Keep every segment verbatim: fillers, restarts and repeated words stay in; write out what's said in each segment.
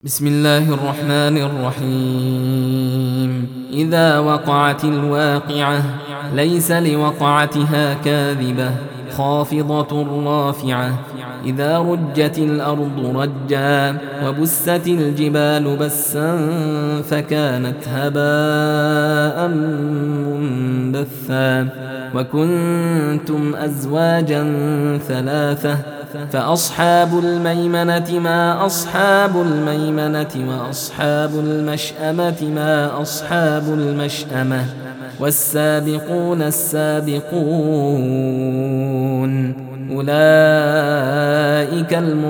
بسم الله الرحمن الرحيم. إذا وقعت الواقعة ليس لوقعتها كاذبة خافضة رافعة. إذا رجت الأرض رجا وبست الجبال بسا فكانت هباء منبثا وكنتم أزواجا ثلاثة فأصحاب الميمنة ما أصحاب الميمنة وأصحاب المشأمة ما أصحاب المشأمة والسابقون السابقون أولئك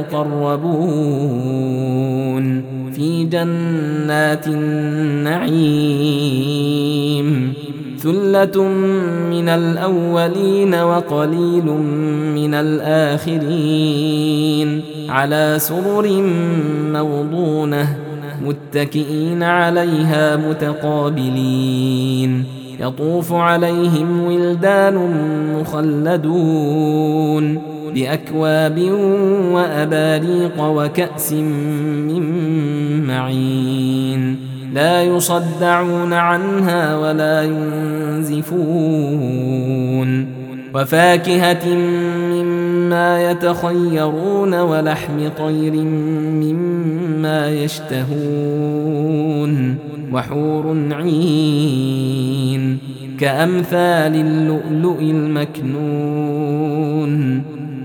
المقربون في جنات النعيم. ثلة من الأولين وقليل من الآخرين على سرر موضونة متكئين عليها متقابلين. يطوف عليهم ولدان مخلدون بأكواب وأباريق وكأس من معين لا يصدعون عنها ولا ينزفون. وفاكهة مما يتخيرون ولحم طير مما يشتهون وحور عين كأمثال اللؤلؤ المكنون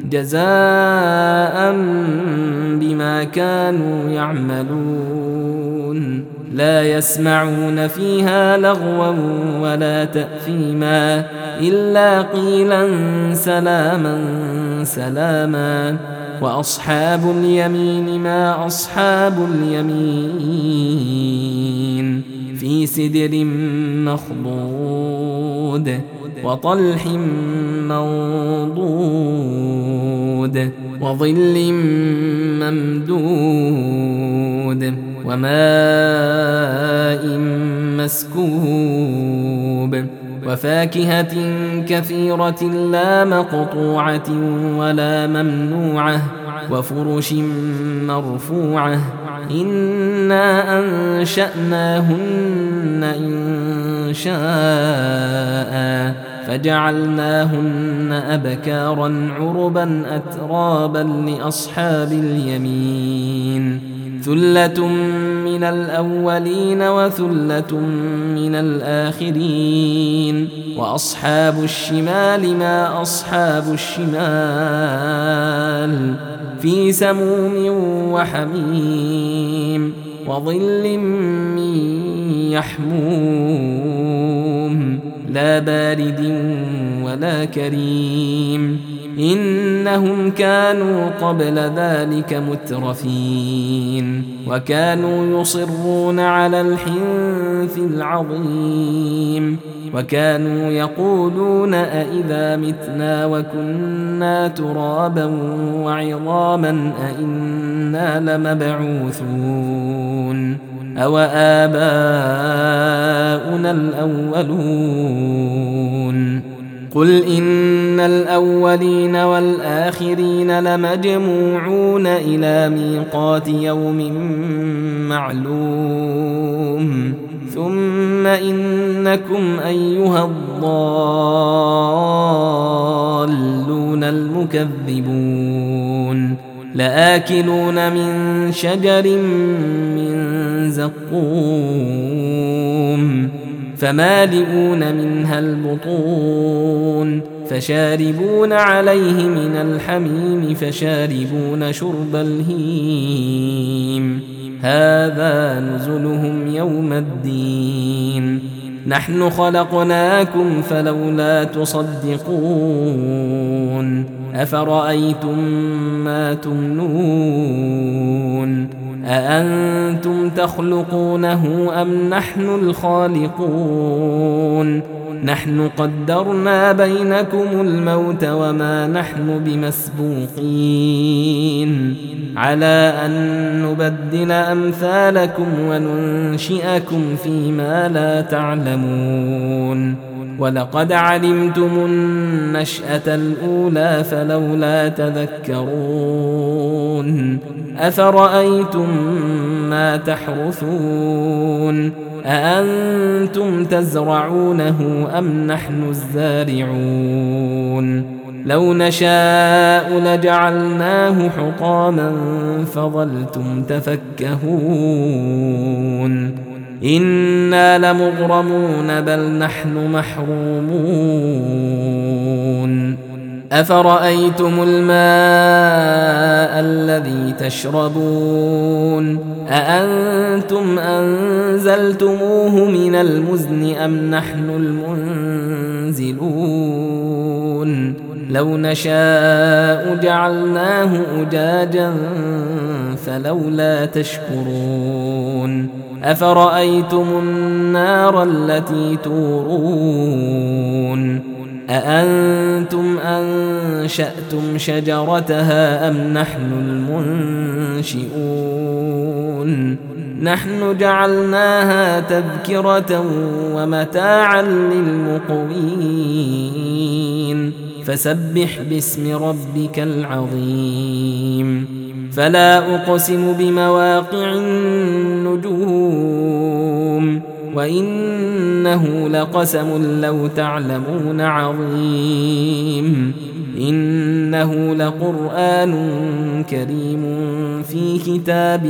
جزاء بما كانوا يعملون. لا يسمعون فيها لغوا ولا تأثيما إلا قيلا سلاما سلاما. وأصحاب اليمين ما أصحاب اليمين في سدر مخضود وطلح منضود وظل ممدود وماء مسكوب وفاكهة كثيرة لا مقطوعة ولا ممنوعة وفرش مرفوعة. إنا أنشأناهن إن شاء فجعلناهن أبكارا عربا أترابا لأصحاب اليمين. ثلة من الأولين وثلة من الآخرين. وأصحاب الشمال ما أصحاب الشمال في سموم وحميم وظل من يحموم لا بارد ولا كريم. إنهم كانوا قبل ذلك مترفين وكانوا يصرون على الحنث العظيم وكانوا يقولون أئذا متنا وكنا ترابا وعظاما أئنا لمبعوثون أو آباؤنا الأولون. قل إن الأولين والآخرين لمجموعون إلى ميقات يوم معلوم. ثم إنكم أيها الضالون المكذبون لآكلون من شجر من زقوم فمالئون منها البطون فشاربون عليه من الحميم فشاربون شرب الهيم. هذا نزلهم يوم الدين. نحن خلقناكم فلولا تصدقون. أفرأيتم ما تمنون أأنتم تخلقونه أم نحن الخالقون. نحن قدرنا بينكم الموت وما نحن بمسبوقين على أن نبدل أمثالكم وننشئكم فيما لا تعلمون. ولقد علمتم النشأة الأولى فلولا تذكرون. أفرأيتم ما تحرثون أأنتم تزرعونه أم نحن الزارعون لو نشاء لجعلناه حطاما فظلتم تفكهون إنا لمغرمون بل نحن محرومون أفرأيتم الماء الذي تشربون أأنتم أنزلتموه من المزن أم نحن المنزلون لو نشاء جعلناه أجاجا فلولا تشكرون أفرأيتم النار التي تورون أأنتم أنشأتم شجرتها أم نحن المنشئون نحن جعلناها تذكرة ومتاعا للمقوين فسبح باسم ربك العظيم فلا أقسم بمواقع النجوم وإنه لقسم لو تعلمون عظيم إنه لقرآن كريم في كتاب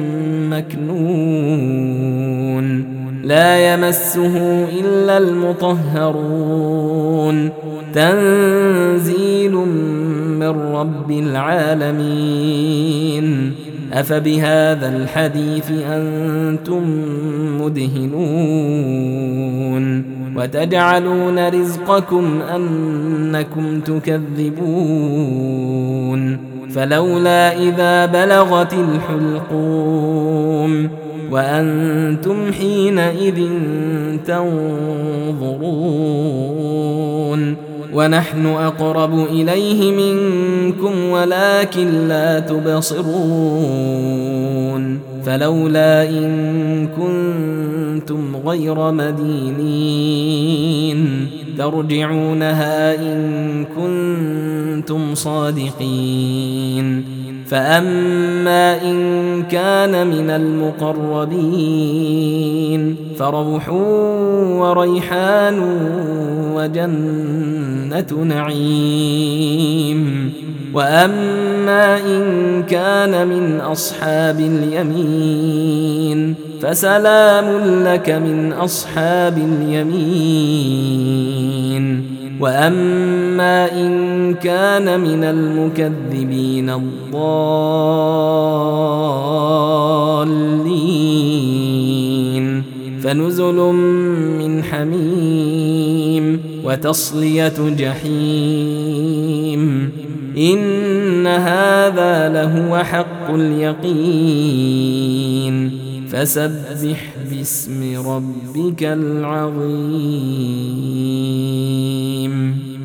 مكنون لا يمسه إلا المطهرون تنزيل من رب العالمين أفبهذا الحديث أنتم مدهنون وتجعلون رزقكم أنكم تكذبون فلولا إذا بلغت الحلقوم وأنتم حينئذ تنظرون ونحن أقرب إليه منكم ولكن لا تبصرون فلولا إن كنتم غير مدينين ترجعونها إن كنتم صادقين فأما إن كان من المقربين فروح وريحان وجنة نعيم وأما إن كان من أصحاب اليمين فسلام لك من أصحاب اليمين وأما إن كان من المكذبين الضالين فنزل من حميم وتصلية جحيم إن هذا لهو حق اليقين فسبح باسم ربك العظيم